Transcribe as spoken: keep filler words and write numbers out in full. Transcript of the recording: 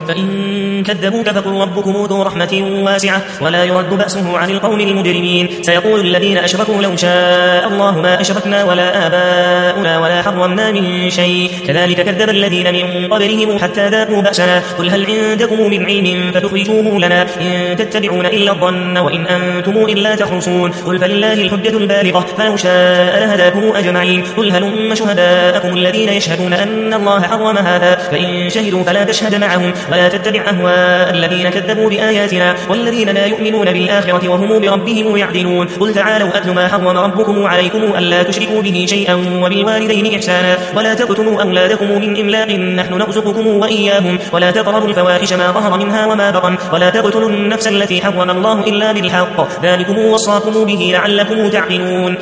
فإن كذبوك فقل ربكم ذو رحمة واسعة ولا يرد بأسه عن القوم المجرمين. سيقول الذين أشركوا لو شاء الله ما أشركنا ولا آباؤنا ولا حرمنا من شيء كذلك كذب الذين من قبلهم حتى ذاقوا بأسنا. قل هل عندكم من علم فتخرجوه لنا إن تتبعون إلا الظن وإن أنتم إلا تخرصون. قل فلله الحجة البالغة فلو شاء لهداكم أجمعين. قل هلم شهداءكم الذين يشهدون أن الله حرم هذا فإن شهدوا فلا تشهد معهم ولا تتبع أهواء الذين كذبوا بآياتنا والذين لا يؤمنون بالآخرة وهم بربهم يعدلون. قل تعالوا أتل ما حرم ربكم عليكم ألا تشركوا به شيئا وبالوالدين إحسانا ولا تقتلوا أولادكم من إملاق نحن نرزقكم وإياهم ولا تقربوا الفواحش ما ظهر منها وما بطن ولا تقتلوا النفس التي حرم الله إلا بالحق ذلكم وصاكم به لعلكم تعقلون.